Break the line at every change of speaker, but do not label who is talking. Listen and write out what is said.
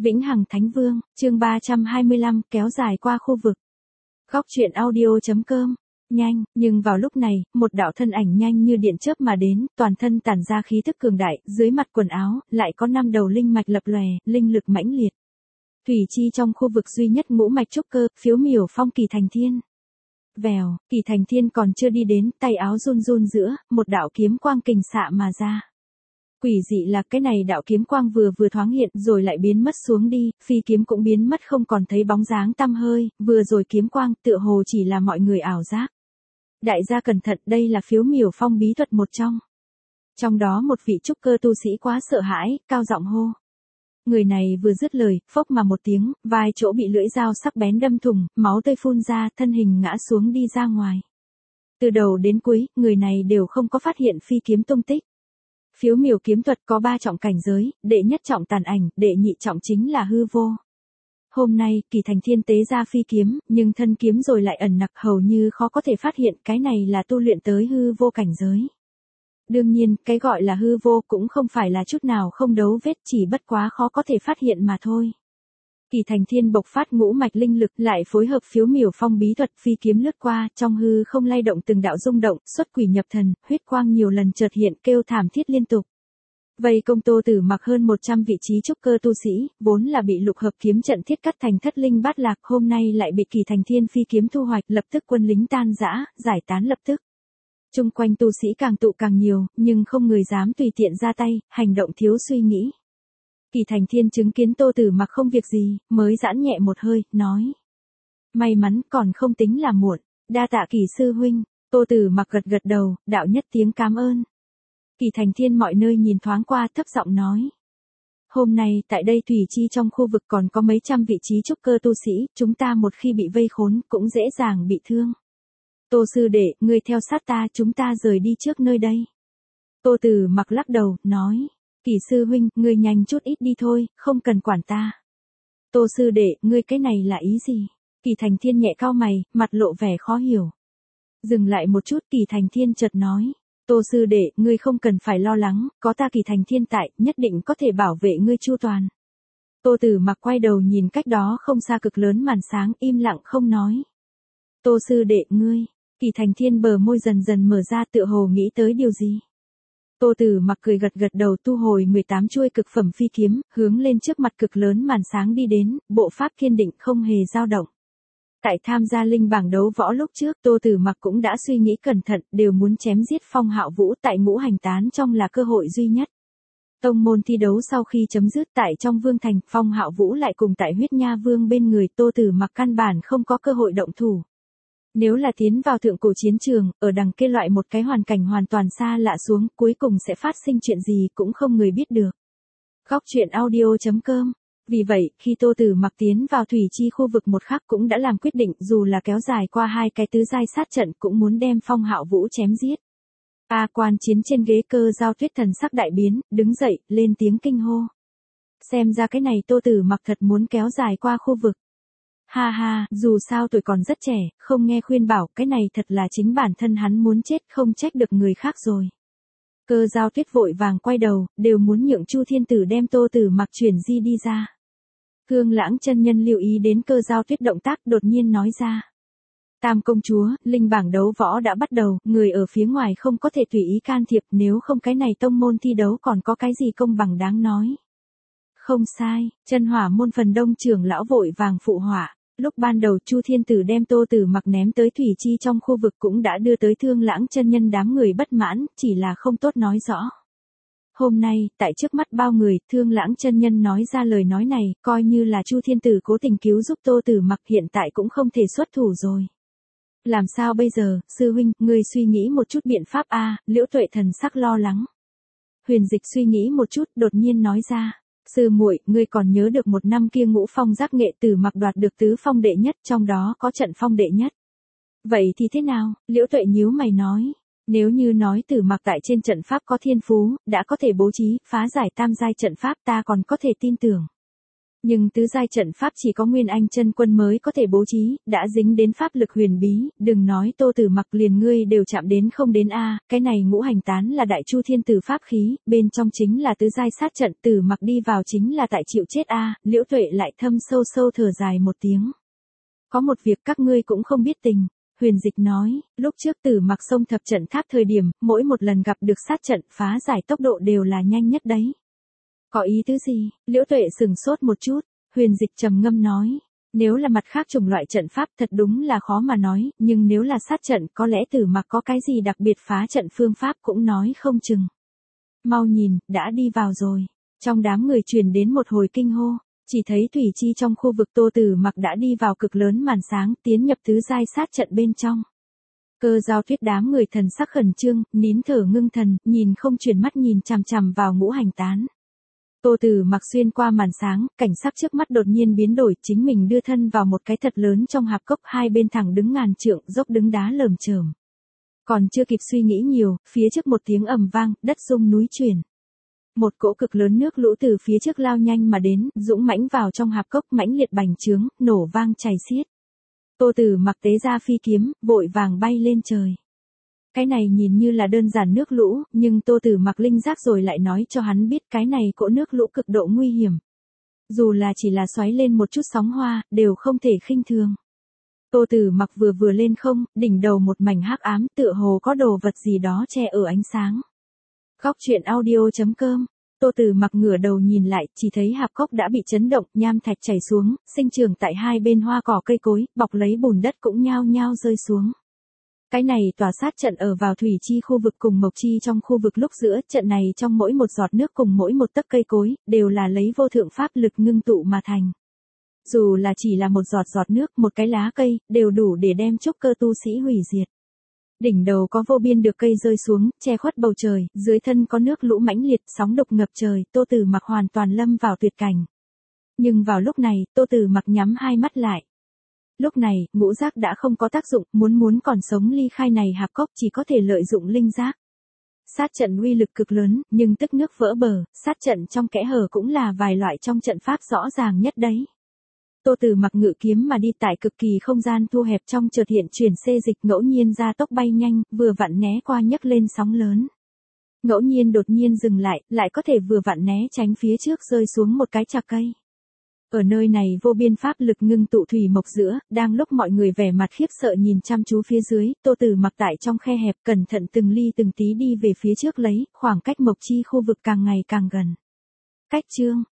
Vĩnh Hằng Thánh Vương, chương 325, kéo dài qua khu vực. Góc truyện audio.com. Nhanh, nhưng vào lúc này, một đạo thân ảnh nhanh như điện chớp mà đến, toàn thân tản ra khí thức cường đại, dưới mặt quần áo, lại có 5 đầu linh mạch lập lòe, linh lực mãnh liệt. Thủy chi trong khu vực duy nhất ngũ mạch trúc cơ, phiếu miểu phong Kỳ Thành Thiên. Vèo, Kỳ Thành Thiên còn chưa đi đến, tay áo run run giữa, một đạo kiếm quang kình xạ mà ra. Quỷ dị là cái này đạo kiếm quang vừa thoáng hiện rồi lại biến mất xuống đi, phi kiếm cũng biến mất không còn thấy bóng dáng tăm hơi, vừa rồi kiếm quang tựa hồ chỉ là mọi người ảo giác. Đại gia cẩn thận, đây là phiếu miểu phong bí thuật một trong. Trong đó một vị trúc cơ tu sĩ quá sợ hãi, cao giọng hô. Người này vừa dứt lời, phốc mà một tiếng, vai chỗ bị lưỡi dao sắc bén đâm thủng, máu tươi phun ra, thân hình ngã xuống đi ra ngoài. Từ đầu đến cuối, người này đều không có phát hiện phi kiếm tung tích. Phiếu miểu kiếm thuật có 3 trọng cảnh giới, đệ nhất trọng tàn ảnh, đệ nhị trọng chính là hư vô. Hôm nay, Kỳ Thành Thiên tế ra phi kiếm, nhưng thân kiếm rồi lại ẩn nặc hầu như khó có thể phát hiện cái này là tu luyện tới hư vô cảnh giới. Đương nhiên, cái gọi là hư vô cũng không phải là chút nào không đấu vết, chỉ bất quá khó có thể phát hiện mà thôi. Kỳ Thành Thiên bộc phát ngũ mạch linh lực lại phối hợp phiếu miểu phong bí thuật phi kiếm lướt qua, trong hư không lay động từng đạo rung động, xuất quỷ nhập thần, huyết quang nhiều lần chợt hiện kêu thảm thiết liên tục. Vây công Tô Tử Mặc hơn 100 vị trí trúc cơ tu sĩ, vốn là bị lục hợp kiếm trận thiết cắt thành thất linh bát lạc, hôm nay lại bị Kỳ Thành Thiên phi kiếm thu hoạch, lập tức quân lính tan rã, giải tán lập tức. Chung quanh tu sĩ càng tụ càng nhiều, nhưng không người dám tùy tiện ra tay, hành động thiếu suy nghĩ. Kỳ Thành Thiên chứng kiến Tô Tử Mặc không việc gì, mới giãn nhẹ một hơi, nói. May mắn còn không tính là muộn, đa tạ Kỳ sư huynh. Tô Tử Mặc gật gật đầu, đạo nhất tiếng cảm ơn. Kỳ Thành Thiên mọi nơi nhìn thoáng qua, thấp giọng nói. Hôm nay tại đây thủy chi trong khu vực còn có mấy trăm vị trí trúc cơ tu sĩ, chúng ta một khi bị vây khốn cũng dễ dàng bị thương. Tô sư đệ, ngươi theo sát ta, chúng ta rời đi trước nơi đây. Tô Tử Mặc lắc đầu, nói. Kỳ sư huynh, ngươi nhanh chút ít đi thôi, không cần quản ta. Tô sư đệ, ngươi cái này là ý gì? Kỳ Thành Thiên nhẹ cau mày, mặt lộ vẻ khó hiểu. Dừng lại một chút, Kỳ Thành Thiên chợt nói. Tô sư đệ, ngươi không cần phải lo lắng, có ta Kỳ Thành Thiên tại, nhất định có thể bảo vệ ngươi chu toàn. Tô Tử Mặc quay đầu nhìn cách đó không xa cực lớn màn sáng, im lặng không nói. Tô sư đệ, ngươi. Kỳ Thành Thiên bờ môi dần dần mở ra, tựa hồ nghĩ tới điều gì. Tô Tử Mặc cười gật gật đầu, tu hồi 18 chuôi cực phẩm phi kiếm, hướng lên trước mặt cực lớn màn sáng đi đến, bộ pháp kiên định không hề dao động. Tại tham gia linh bảng đấu võ lúc trước, Tô Tử Mặc cũng đã suy nghĩ cẩn thận, đều muốn chém giết Phong Hạo Vũ tại ngũ hành tán trong là cơ hội duy nhất. Tông môn thi đấu sau khi chấm dứt tại trong Vương Thành, Phong Hạo Vũ lại cùng tại Huyết Nha Vương bên người, Tô Tử Mặc căn bản không có cơ hội động thủ. Nếu là tiến vào thượng cổ chiến trường, ở đằng kia loại một cái hoàn cảnh hoàn toàn xa lạ xuống, cuối cùng sẽ phát sinh chuyện gì cũng không người biết được. Góc truyện audio.com. Vì vậy, khi Tô Tử Mặc tiến vào thủy chi khu vực một khắc cũng đã làm quyết định, dù là kéo dài qua 2 cái tứ giai sát trận cũng muốn đem Phong Hạo Vũ chém giết. Quan chiến trên ghế Cơ Giao Tuyết thần sắc đại biến, đứng dậy, lên tiếng kinh hô. Xem ra cái này Tô Tử Mặc thật muốn kéo dài qua khu vực. Ha ha, dù sao tuổi còn rất trẻ, không nghe khuyên bảo, cái này thật là chính bản thân hắn muốn chết, không trách được người khác rồi. Cơ Giao Tuyết vội vàng quay đầu, đều muốn nhượng Chu Thiên Tử đem Tô Tử Mặc chuyển di đi ra. Thương Lãng chân nhân lưu ý đến Cơ Giao Tuyết động tác, đột nhiên nói ra. Tam công chúa, linh bảng đấu võ đã bắt đầu, người ở phía ngoài không có thể tùy ý can thiệp, nếu không cái này tông môn thi đấu còn có cái gì công bằng đáng nói. Không sai, Chân Hỏa môn phần đông trưởng lão vội vàng phụ họa. Lúc ban đầu Chu Thiên Tử đem Tô Tử Mặc ném tới thủy chi trong khu vực cũng đã đưa tới Thương Lãng chân nhân đám người bất mãn, chỉ là không tốt nói rõ. Hôm nay, tại trước mắt bao người, Thương Lãng chân nhân nói ra lời nói này, coi như là Chu Thiên Tử cố tình cứu giúp Tô Tử Mặc, hiện tại cũng không thể xuất thủ rồi. Làm sao bây giờ, sư huynh, ngươi suy nghĩ một chút biện pháp a. Liễu Tuệ thần sắc lo lắng. Huyền Dịch suy nghĩ một chút, đột nhiên nói ra. Sư muội, ngươi còn nhớ được một năm kia Ngũ Phong Giác Nghệ Tử Mặc đoạt được tứ phong đệ nhất, trong đó có trận phong đệ nhất. Vậy thì thế nào? Liễu Tuệ nhíu mày nói. Nếu như nói Tử Mặc tại trên trận pháp có thiên phú, đã có thể bố trí, phá giải tam giai trận pháp, ta còn có thể tin tưởng. Nhưng tứ giai trận pháp chỉ có Nguyên Anh chân quân mới có thể bố trí, đã dính đến pháp lực huyền bí, đừng nói Tô Tử Mặc liền ngươi đều chạm đến không đến a, cái này ngũ hành tán là đại chu thiên tử pháp khí, bên trong chính là tứ giai sát trận, Tử Mặc đi vào chính là tại chịu chết a, Liễu Tuệ lại thâm sâu sâu thở dài một tiếng. Có một việc các ngươi cũng không biết tình. Huyền Dịch nói, lúc trước Tử Mặc xông thập trận tháp thời điểm, mỗi một lần gặp được sát trận phá giải tốc độ đều là nhanh nhất đấy. Có ý tứ gì? Liễu Tuệ sừng sốt một chút, Huyền Dịch trầm ngâm nói, nếu là mặt khác chủng loại trận pháp thật đúng là khó mà nói, nhưng nếu là sát trận có lẽ Tử Mặc có cái gì đặc biệt phá trận phương pháp cũng nói không chừng. Mau nhìn, đã đi vào rồi. Trong đám người truyền đến một hồi kinh hô, chỉ thấy Thủy Chi trong khu vực Tô Tử Mặc đã đi vào cực lớn màn sáng, tiến nhập tứ giai sát trận bên trong. Cơ Giao Tuyết đám người thần sắc khẩn trương, nín thở ngưng thần, nhìn không chuyển mắt nhìn chằm chằm vào ngũ hành tán. Tô Tử Mặc xuyên qua màn sáng, cảnh sắc trước mắt đột nhiên biến đổi, chính mình đưa thân vào một cái thật lớn trong hạp cốc, hai bên thẳng đứng ngàn trượng, dốc đứng đá lởm chởm. Còn chưa kịp suy nghĩ nhiều, phía trước một tiếng ầm vang, đất rung núi chuyển. Một cỗ cực lớn nước lũ từ phía trước lao nhanh mà đến, dũng mãnh vào trong hạp cốc, mãnh liệt bành trướng, nổ vang chảy xiết. Tô Tử Mặc tế ra phi kiếm, vội vàng bay lên trời. Cái này nhìn như là đơn giản nước lũ, nhưng Tô Tử Mặc linh giác rồi lại nói cho hắn biết cái này cỗ nước lũ cực độ nguy hiểm. Dù là chỉ là xoáy lên một chút sóng hoa, đều không thể khinh thường. Tô Tử Mặc vừa lên không, đỉnh đầu một mảnh hắc ám, tựa hồ có đồ vật gì đó che ở ánh sáng. Góc truyện audio.com. Tô Tử Mặc ngửa đầu nhìn lại, chỉ thấy hạp cốc đã bị chấn động, nham thạch chảy xuống, sinh trưởng tại hai bên hoa cỏ cây cối, bọc lấy bùn đất cũng nhao nhao rơi xuống. Cái này tòa sát trận ở vào Thủy Chi khu vực cùng Mộc Chi trong khu vực lúc giữa, trận này trong mỗi một giọt nước cùng mỗi một tấc cây cối, đều là lấy vô thượng pháp lực ngưng tụ mà thành. Dù là chỉ là một giọt nước, một cái lá cây, đều đủ để đem trúc cơ tu sĩ hủy diệt. Đỉnh đầu có vô biên được cây rơi xuống, che khuất bầu trời, dưới thân có nước lũ mãnh liệt, sóng đục ngập trời, Tô Tử Mặc hoàn toàn lâm vào tuyệt cảnh. Nhưng vào lúc này, Tô Tử Mặc nhắm hai mắt lại. Lúc này, ngũ giác đã không có tác dụng, muốn còn sống ly khai này hạp cốc chỉ có thể lợi dụng linh giác. Sát trận uy lực cực lớn, nhưng tức nước vỡ bờ, sát trận trong kẽ hở cũng là vài loại trong trận pháp rõ ràng nhất đấy. Tô Tử Mặc ngự kiếm mà đi tại cực kỳ không gian thu hẹp trong chợt hiện chuyển xê dịch ngẫu nhiên ra tốc bay nhanh, vừa vặn né qua nhấc lên sóng lớn. Ngẫu nhiên đột nhiên dừng lại có thể vừa vặn né tránh phía trước rơi xuống một cái chạc cây. Ở nơi này vô biên pháp lực ngưng tụ thủy mộc giữa, đang lúc mọi người vẻ mặt khiếp sợ nhìn chăm chú phía dưới, Tô Tử Mặc tại trong khe hẹp cẩn thận từng ly từng tí đi về phía trước lấy, khoảng cách Mộc Chi khu vực càng ngày càng gần. Cách chương